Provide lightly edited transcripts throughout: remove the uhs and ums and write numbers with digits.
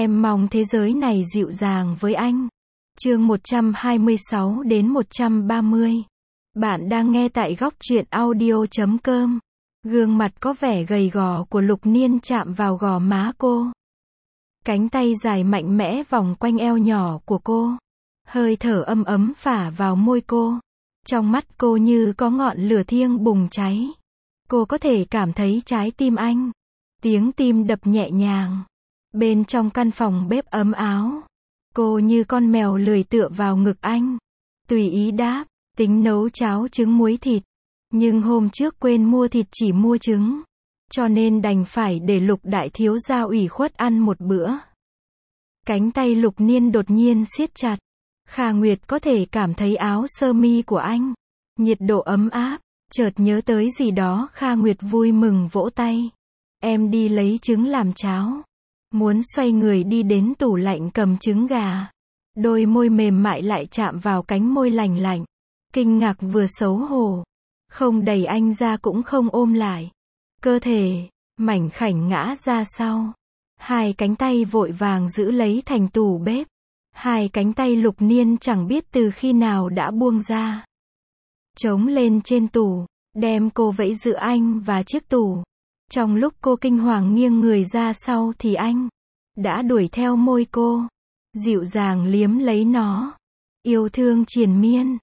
Em mong thế giới này dịu dàng với anh. Chương 126 đến 130. Bạn đang nghe tại góc truyện audio.com. Gương mặt có vẻ gầy gò của Lục Niên chạm vào gò má cô. Cánh tay dài mạnh mẽ vòng quanh eo nhỏ của cô. Hơi thở ấm ấm phả vào môi cô. Trong mắt cô như có ngọn lửa thiêng bùng cháy. Cô có thể cảm thấy trái tim anh. Tiếng tim đập nhẹ nhàng. Bên trong căn phòng bếp ấm áo, cô như con mèo lười tựa vào ngực anh. Tùy ý đáp, tính nấu cháo trứng muối thịt. Nhưng hôm trước quên mua thịt chỉ mua trứng. Cho nên đành phải để Lục đại thiếu gia ủy khuất ăn một bữa. Cánh tay Lục Niên đột nhiên siết chặt. Kha Nguyệt có thể cảm thấy áo sơ mi của anh. Nhiệt độ ấm áp, chợt nhớ tới gì đó Kha Nguyệt vui mừng vỗ tay. Em đi lấy trứng làm cháo. Muốn xoay người đi đến tủ lạnh cầm trứng gà. Đôi môi mềm mại lại chạm vào cánh môi lành lạnh. Kinh ngạc vừa xấu hổ. Không đẩy anh ra cũng không ôm lại. Cơ thể mảnh khảnh ngã ra sau. Hai cánh tay vội vàng giữ lấy thành tủ bếp. Hai cánh tay Lục Niên chẳng biết từ khi nào đã buông ra. Trống lên trên tủ, đem cô vẫy giữa anh và chiếc tủ. Trong lúc cô kinh hoàng nghiêng người ra sau thì anh đã đuổi theo môi cô, dịu dàng liếm lấy nó. Yêu thương triền miên,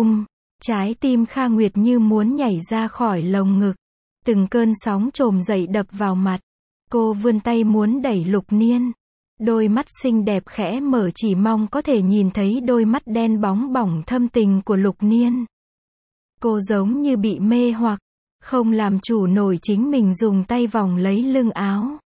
trái tim Kha Nguyệt như muốn nhảy ra khỏi lồng ngực. Từng cơn sóng trồm dậy đập vào mặt. Cô vươn tay muốn đẩy Lục Niên. Đôi mắt xinh đẹp khẽ mở chỉ mong có thể nhìn thấy đôi mắt đen bóng bỏng thâm tình của Lục Niên. Cô giống như bị mê hoặc, không làm chủ nổi chính mình dùng tay vòng lấy lưng áo.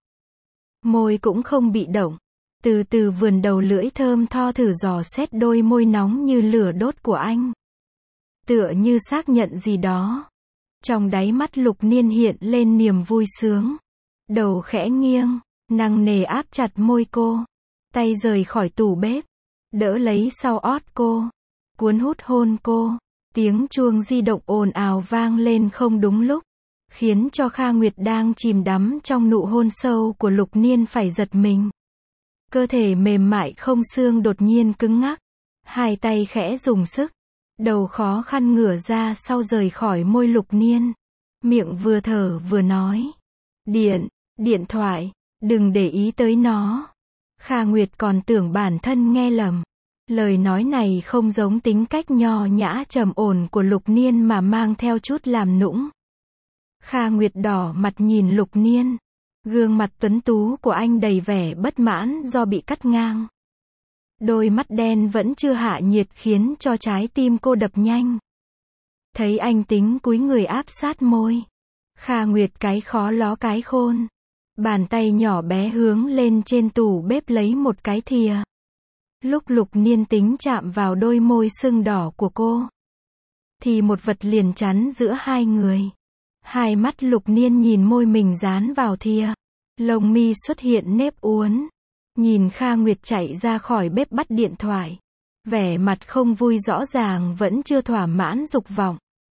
Môi cũng không bị động. Từ từ vườn đầu lưỡi thơm tho thử dò xét đôi môi nóng như lửa đốt của anh. Tựa như xác nhận gì đó. Trong đáy mắt Lục Niên hiện lên niềm vui sướng. Đầu khẽ nghiêng, nặng nề áp chặt môi cô. Tay rời khỏi tủ bếp. Đỡ lấy sau ót cô. Cuốn hút hôn cô. Tiếng chuông di động ồn ào vang lên không đúng lúc. Khiến cho Kha Nguyệt đang chìm đắm trong nụ hôn sâu của Lục Niên phải giật mình. Cơ thể mềm mại không xương đột nhiên cứng ngắc. Hai tay khẽ dùng sức. Đầu khó khăn ngửa ra sau rời khỏi môi Lục Niên. Miệng vừa thở vừa nói. Điện thoại, đừng để ý tới nó. Kha Nguyệt còn tưởng bản thân nghe lầm. Lời nói này không giống tính cách nho nhã trầm ổn của Lục Niên mà mang theo chút làm nũng. Kha Nguyệt đỏ mặt nhìn Lục Niên. Gương mặt tuấn tú của anh đầy vẻ bất mãn do bị cắt ngang. Đôi mắt đen vẫn chưa hạ nhiệt khiến cho trái tim cô đập nhanh. Thấy anh tính cúi người áp sát môi. Kha Nguyệt cái khó ló cái khôn. Bàn tay nhỏ bé hướng lên trên tủ bếp lấy một cái thìa. Lúc Lục Niên tính chạm vào đôi môi sưng đỏ của cô, thì một vật liền chắn giữa hai người. Hai mắt Lục Niên nhìn môi mình dán vào thìa. Lông mi xuất hiện nếp uốn. Nhìn Kha Nguyệt chạy ra khỏi bếp bắt điện thoại. Vẻ mặt không vui rõ ràng vẫn chưa thỏa mãn dục vọng.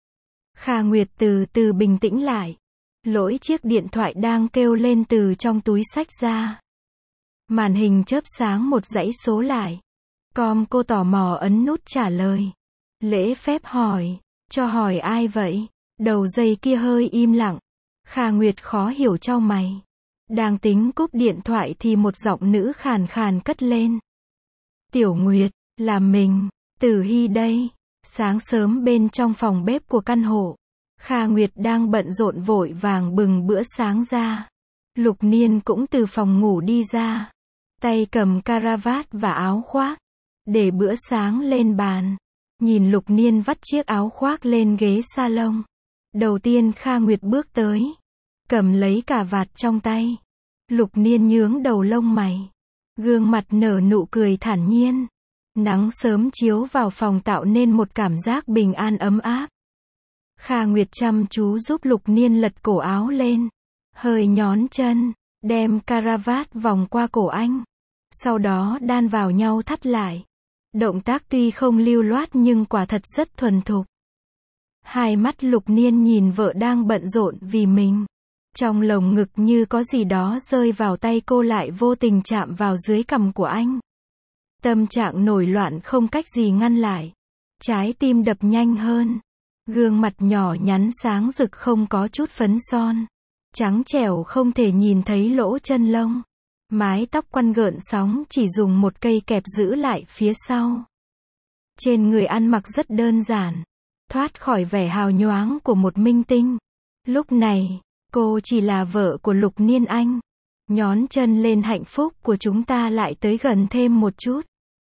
Kha Nguyệt từ từ bình tĩnh lại. Lỗi chiếc điện thoại đang kêu lên từ trong túi xách ra. Màn hình chớp sáng một dãy số lại. Cô tò mò ấn nút trả lời. Lễ phép hỏi. Cho hỏi ai vậy? Đầu dây kia hơi im lặng. Kha Nguyệt khó hiểu chau mày. Đang tính cúp điện thoại thì một giọng nữ khàn khàn cất lên. Tiểu Nguyệt, là mình, Tử Hy đây. Sáng sớm bên trong phòng bếp của căn hộ. Kha Nguyệt đang bận rộn vội vàng bừng bữa sáng ra. Lục Niên cũng từ phòng ngủ đi ra. Tay cầm caravat và áo khoác. Để bữa sáng lên bàn. Nhìn Lục Niên vắt chiếc áo khoác lên ghế salon. Đầu tiên Kha Nguyệt bước tới. Cầm lấy cà vạt trong tay. Lục Niên nhướng đầu lông mày. Gương mặt nở nụ cười thản nhiên. Nắng sớm chiếu vào phòng tạo nên một cảm giác bình an ấm áp. Kha Nguyệt chăm chú giúp Lục Niên lật cổ áo lên. Hơi nhón chân. Đem caravat vòng qua cổ anh. Sau đó đan vào nhau thắt lại. Động tác tuy không lưu loát nhưng quả thật rất thuần thục. Hai mắt Lục Niên nhìn vợ đang bận rộn vì mình. Trong lồng ngực như có gì đó rơi vào tay cô lại vô tình chạm vào dưới cằm của anh. Tâm trạng nổi loạn không cách gì ngăn lại. Trái tim đập nhanh hơn. Gương mặt nhỏ nhắn sáng rực không có chút phấn son. Trắng trẻo không thể nhìn thấy lỗ chân lông. Mái tóc quăn gợn sóng chỉ dùng một cây kẹp giữ lại phía sau. Trên người ăn mặc rất đơn giản. Thoát khỏi vẻ hào nhoáng của một minh tinh. Lúc này, cô chỉ là vợ của Lục Niên Anh. Nhón chân lên hạnh phúc của chúng ta lại tới gần thêm một chút.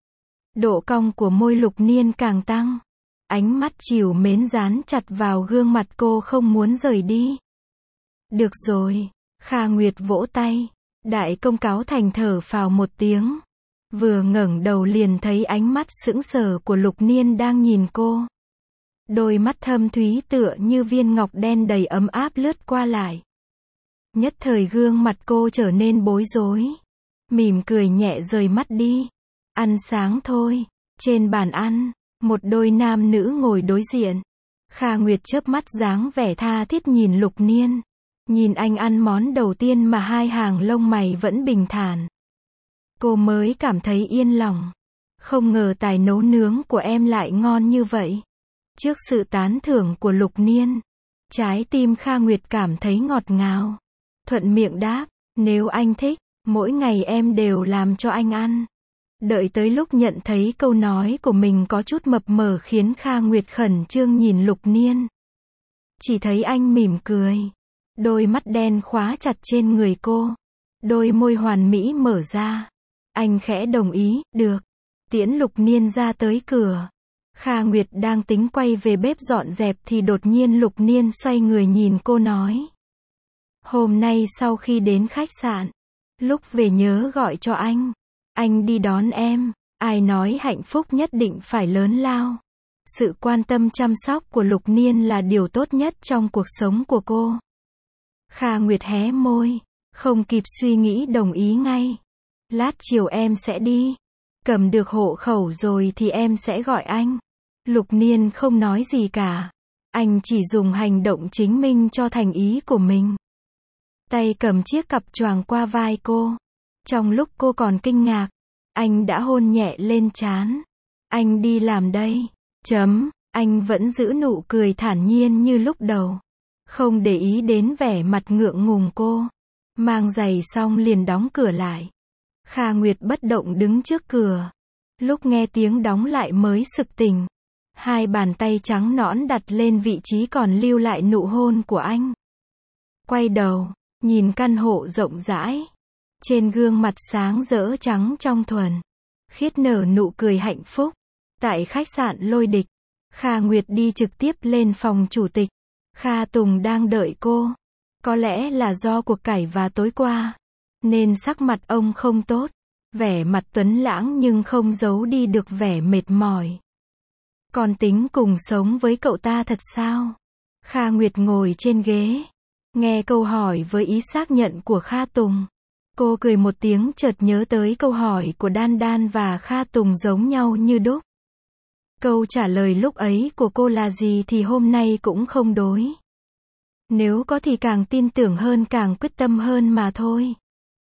Độ cong của môi Lục Niên càng tăng. Ánh mắt trìu mến dán chặt vào gương mặt cô không muốn rời đi. Được rồi, Kha Nguyệt vỗ tay. Đại công cáo thành thở phào một tiếng. Vừa ngẩng đầu liền thấy ánh mắt sững sờ của Lục Niên đang nhìn cô. Đôi mắt thâm thúy tựa như viên ngọc đen đầy ấm áp lướt qua lại. Nhất thời gương mặt cô trở nên bối rối. Mỉm cười nhẹ rời mắt đi. Ăn sáng thôi. Trên bàn ăn, một đôi nam nữ ngồi đối diện. Kha Nguyệt chớp mắt dáng vẻ tha thiết nhìn Lục Niên. Nhìn anh ăn món đầu tiên mà hai hàng lông mày vẫn bình thản. Cô mới cảm thấy yên lòng. Không ngờ tài nấu nướng của em lại ngon như vậy. Trước sự tán thưởng của Lục Niên, trái tim Kha Nguyệt cảm thấy ngọt ngào. Thuận miệng đáp, nếu anh thích, mỗi ngày em đều làm cho anh ăn. Đợi tới lúc nhận thấy câu nói của mình có chút mập mờ khiến Kha Nguyệt khẩn trương nhìn Lục Niên. Chỉ thấy anh mỉm cười. Đôi mắt đen khóa chặt trên người cô. Đôi môi hoàn mỹ mở ra. Anh khẽ đồng ý, được. Tiễn Lục Niên ra tới cửa. Kha Nguyệt đang tính quay về bếp dọn dẹp thì đột nhiên Lục Niên xoay người nhìn cô nói. Hôm nay sau khi đến khách sạn, lúc về nhớ gọi cho anh đi đón em. Ai nói hạnh phúc nhất định phải lớn lao. Sự quan tâm chăm sóc của Lục Niên là điều tốt nhất trong cuộc sống của cô. Kha Nguyệt hé môi, không kịp suy nghĩ đồng ý ngay. Lát chiều em sẽ đi. Cầm được hộ khẩu rồi thì em sẽ gọi anh. Lục Niên không nói gì cả. Anh chỉ dùng hành động chứng minh cho thành ý của mình. Tay cầm chiếc cặp choàng qua vai cô. Trong lúc cô còn kinh ngạc, anh đã hôn nhẹ lên trán. Anh đi làm đây. Anh vẫn giữ nụ cười thản nhiên như lúc đầu. Không để ý đến vẻ mặt ngượng ngùng cô. Mang giày xong liền đóng cửa lại. Kha Nguyệt bất động đứng trước cửa. Lúc nghe tiếng đóng lại mới sực tỉnh. Hai bàn tay trắng nõn đặt lên vị trí còn lưu lại nụ hôn của anh. Quay đầu, nhìn căn hộ rộng rãi. Trên gương mặt sáng rỡ trắng trong thuần. Khiết nở nụ cười hạnh phúc. Tại khách sạn Lôi Địch, Kha Nguyệt đi trực tiếp lên phòng chủ tịch. Kha Tùng đang đợi cô. Có lẽ là do cuộc cãi và tối qua, nên sắc mặt ông không tốt. Vẻ mặt tuấn lãng nhưng không giấu đi được vẻ mệt mỏi. Còn tính cùng sống với cậu ta thật sao? Kha Nguyệt ngồi trên ghế. Nghe câu hỏi với ý xác nhận của Kha Tùng. Cô cười một tiếng chợt nhớ tới câu hỏi của Đan Đan và Kha Tùng giống nhau như đúc. Câu trả lời lúc ấy của cô là gì thì hôm nay cũng không đối. Nếu có thì càng tin tưởng hơn càng quyết tâm hơn mà thôi.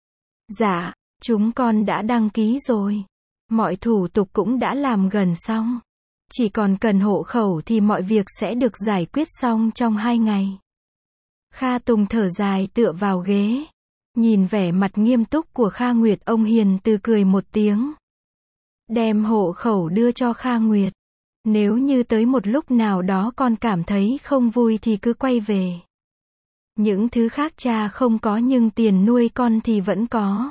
Dạ, chúng con đã đăng ký rồi. Mọi thủ tục cũng đã làm gần xong. Chỉ còn cần hộ khẩu thì mọi việc sẽ được giải quyết xong trong 2 ngày. Kha Tùng thở dài tựa vào ghế. Nhìn vẻ mặt nghiêm túc của Kha Nguyệt ông hiền từ cười một tiếng. Đem hộ khẩu đưa cho Kha Nguyệt. Nếu như tới một lúc nào đó con cảm thấy không vui thì cứ quay về. Những thứ khác cha không có nhưng tiền nuôi con thì vẫn có.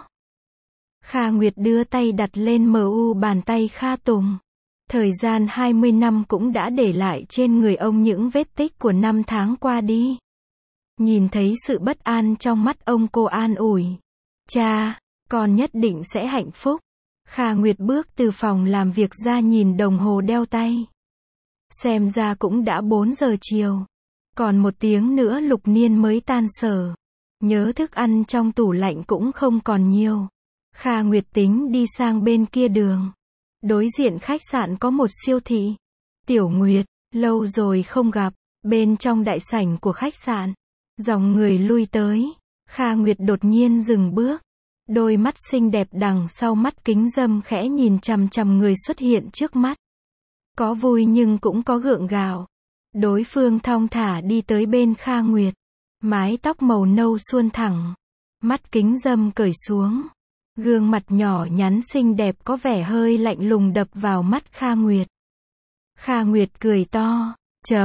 Kha Nguyệt đưa tay đặt lên mu bàn tay Kha Tùng. Thời gian 20 năm cũng đã để lại trên người ông những vết tích của năm tháng qua đi. Nhìn thấy sự bất an trong mắt ông cô an ủi. Cha, con nhất định sẽ hạnh phúc. Kha Nguyệt bước từ phòng làm việc ra nhìn đồng hồ đeo tay. Xem ra cũng đã 4 giờ chiều. Còn 1 tiếng nữa Lục Niên mới tan sở. Nhớ thức ăn trong tủ lạnh cũng không còn nhiều. Kha Nguyệt tính đi sang bên kia đường. Đối diện khách sạn có một siêu thị. Tiểu Nguyệt, lâu rồi không gặp. Bên trong đại sảnh của khách sạn, Dòng người lui tới. Kha Nguyệt đột nhiên dừng bước. Đôi mắt xinh đẹp đằng sau mắt kính râm khẽ nhìn chằm chằm người xuất hiện trước mắt. Có vui nhưng cũng có gượng gạo. Đối phương thong thả đi tới bên Kha Nguyệt. Mái tóc màu nâu suôn thẳng. Mắt kính râm cởi xuống. Gương mặt nhỏ nhắn xinh đẹp có vẻ hơi lạnh lùng đập vào mắt Kha Nguyệt. Kha Nguyệt cười to.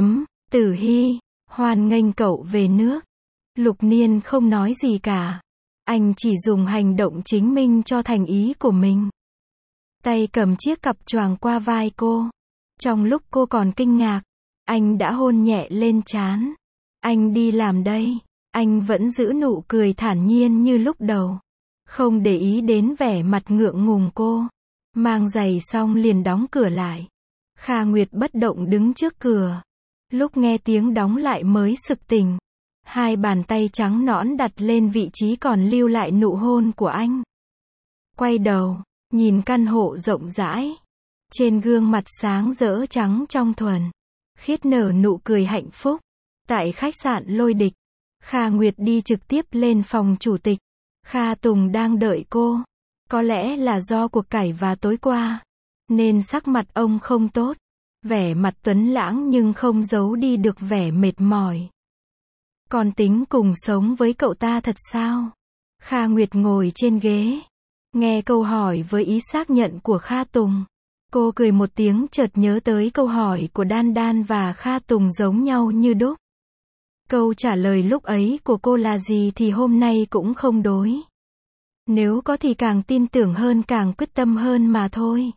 Tử Hy, hoan nghênh cậu về nước. Lục Niên không nói gì cả. Anh chỉ dùng hành động chứng minh cho thành ý của mình. Tay cầm chiếc cặp choàng qua vai cô. Trong lúc cô còn kinh ngạc, anh đã hôn nhẹ lên trán. Anh đi làm đây. Anh vẫn giữ nụ cười thản nhiên như lúc đầu. Không để ý đến vẻ mặt ngượng ngùng cô. Mang giày xong liền đóng cửa lại. Kha Nguyệt bất động đứng trước cửa. Lúc nghe tiếng đóng lại mới sực tỉnh. Hai bàn tay trắng nõn đặt lên vị trí còn lưu lại nụ hôn của anh. Quay đầu, nhìn căn hộ rộng rãi. Trên gương mặt sáng rỡ trắng trong thuần. Khiết nở nụ cười hạnh phúc. Tại khách sạn Lôi Địch, Kha Nguyệt đi trực tiếp lên phòng chủ tịch. Kha Tùng đang đợi cô. Có lẽ là do cuộc cải và tối qua, nên sắc mặt ông không tốt. Vẻ mặt tuấn lãng nhưng không giấu đi được vẻ mệt mỏi. Còn tính cùng sống với cậu ta thật sao? Kha Nguyệt ngồi trên ghế. Nghe câu hỏi với ý xác nhận của Kha Tùng. Cô cười một tiếng chợt nhớ tới câu hỏi của Đan Đan và Kha Tùng giống nhau như đúc. Câu trả lời lúc ấy của cô là gì thì hôm nay cũng không đối. Nếu có thì càng tin tưởng hơn càng quyết tâm hơn mà thôi.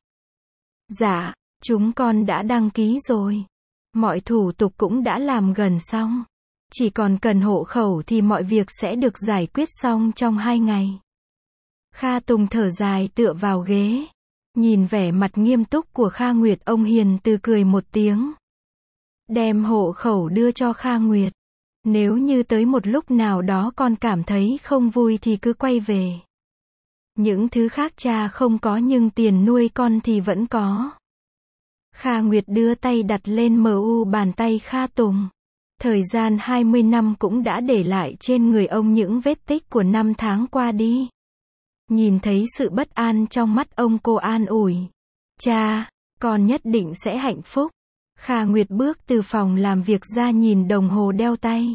Dạ, chúng con đã đăng ký rồi. Mọi thủ tục cũng đã làm gần xong. Chỉ còn cần hộ khẩu thì mọi việc sẽ được giải quyết xong trong 2 ngày. Kha Tùng thở dài tựa vào ghế. Nhìn vẻ mặt nghiêm túc của Kha Nguyệt, ông hiền từ cười một tiếng. Đem hộ khẩu đưa cho Kha Nguyệt. Nếu như tới một lúc nào đó con cảm thấy không vui thì cứ quay về. Những thứ khác cha không có nhưng tiền nuôi con thì vẫn có. Kha Nguyệt đưa tay đặt lên mu bàn tay Kha Tùng. Thời gian 20 năm cũng đã để lại trên người ông những vết tích của năm tháng qua đi. Nhìn thấy sự bất an trong mắt ông, cô an ủi. Cha, con nhất định sẽ hạnh phúc. Kha Nguyệt bước từ phòng làm việc ra nhìn đồng hồ đeo tay.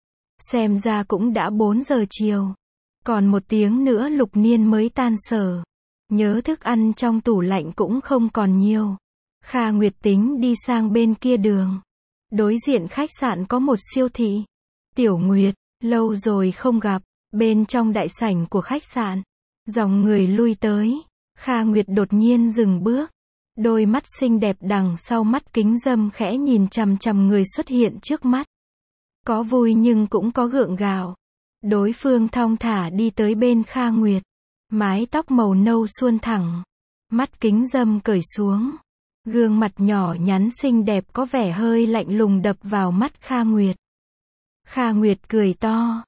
Xem ra cũng đã 4 giờ chiều. Còn 1 tiếng nữa Lục Niên mới tan sở. Nhớ thức ăn trong tủ lạnh cũng không còn nhiều. Kha Nguyệt tính đi sang bên kia đường. Đối diện khách sạn có một siêu thị. Tiểu Nguyệt, lâu rồi không gặp. Bên trong đại sảnh của khách sạn, dòng người lui tới. Kha Nguyệt đột nhiên dừng bước. Đôi mắt xinh đẹp đằng sau mắt kính râm khẽ nhìn chằm chằm người xuất hiện trước mắt. Có vui nhưng cũng có gượng gạo. Đối phương thong thả đi tới bên Kha Nguyệt. Mái tóc màu nâu suôn thẳng. Mắt kính râm cởi xuống. Gương mặt nhỏ nhắn xinh đẹp có vẻ hơi lạnh lùng đập vào mắt Kha Nguyệt. Kha Nguyệt cười to.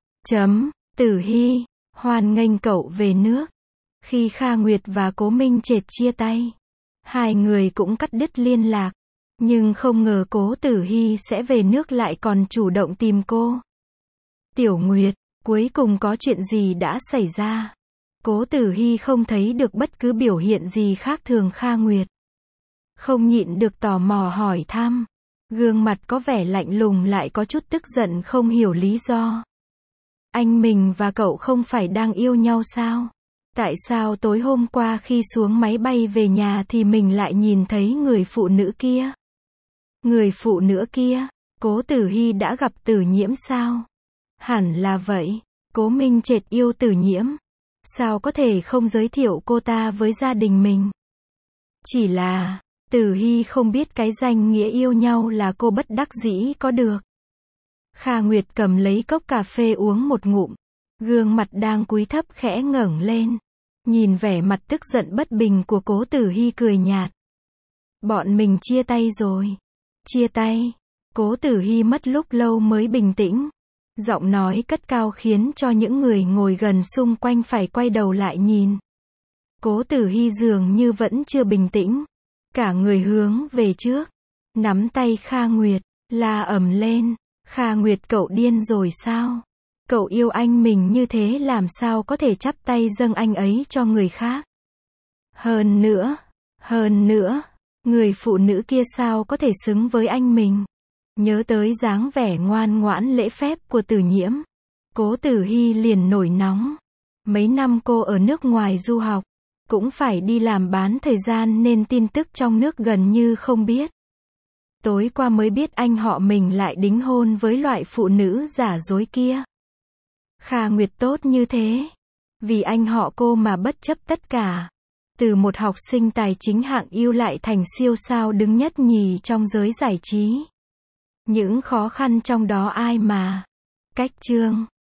Tử Hy, hoan nghênh cậu về nước. Khi Kha Nguyệt và Cố Minh Trệt chia tay, hai người cũng cắt đứt liên lạc. Nhưng không ngờ Cố Tử Hy sẽ về nước lại còn chủ động tìm cô. Tiểu Nguyệt, cuối cùng có chuyện gì đã xảy ra? Cố Tử Hy không thấy được bất cứ biểu hiện gì khác thường Kha Nguyệt. Không nhịn được tò mò hỏi thăm. Gương mặt có vẻ lạnh lùng lại có chút tức giận không hiểu lý do. Anh mình và cậu không phải đang yêu nhau sao? Tại sao tối hôm qua khi xuống máy bay về nhà thì mình lại nhìn thấy người phụ nữ kia? Người phụ nữ kia, Cố Tử Hy đã gặp Tử Nhiễm sao? Hẳn là vậy. Cố Minh Trệt yêu Tử Nhiễm. Sao có thể không giới thiệu cô ta với gia đình mình? Chỉ là, Tử Hy không biết cái danh nghĩa yêu nhau là cô bất đắc dĩ có được. Kha Nguyệt cầm lấy cốc cà phê uống một ngụm. Gương mặt đang cúi thấp khẽ ngẩng lên. Nhìn vẻ mặt tức giận bất bình của Cố Tử Hy cười nhạt. Bọn mình chia tay rồi. Chia tay. Cố Tử Hy mất lúc lâu mới bình tĩnh. Giọng nói cất cao khiến cho những người ngồi gần xung quanh phải quay đầu lại nhìn. Cố Tử Hy dường như vẫn chưa bình tĩnh. Cả người hướng về trước. Nắm tay Kha Nguyệt, la ầm lên. Kha Nguyệt, cậu điên rồi sao? Cậu yêu anh mình như thế làm sao có thể chắp tay dâng anh ấy cho người khác? Hơn nữa, người phụ nữ kia sao có thể xứng với anh mình? Nhớ tới dáng vẻ ngoan ngoãn lễ phép của Tử Nhiễm, Cố Tử Hy liền nổi nóng. Mấy năm cô ở nước ngoài du học, cũng phải đi làm bán thời gian nên tin tức trong nước gần như không biết. Tối qua mới biết anh họ mình lại đính hôn với loại phụ nữ giả dối kia. Kha Nguyệt tốt như thế. Vì anh họ cô mà bất chấp tất cả. Từ một học sinh tài chính hạng ưu lại thành siêu sao đứng nhất nhì trong giới giải trí. Những khó khăn trong đó ai mà. Cách chương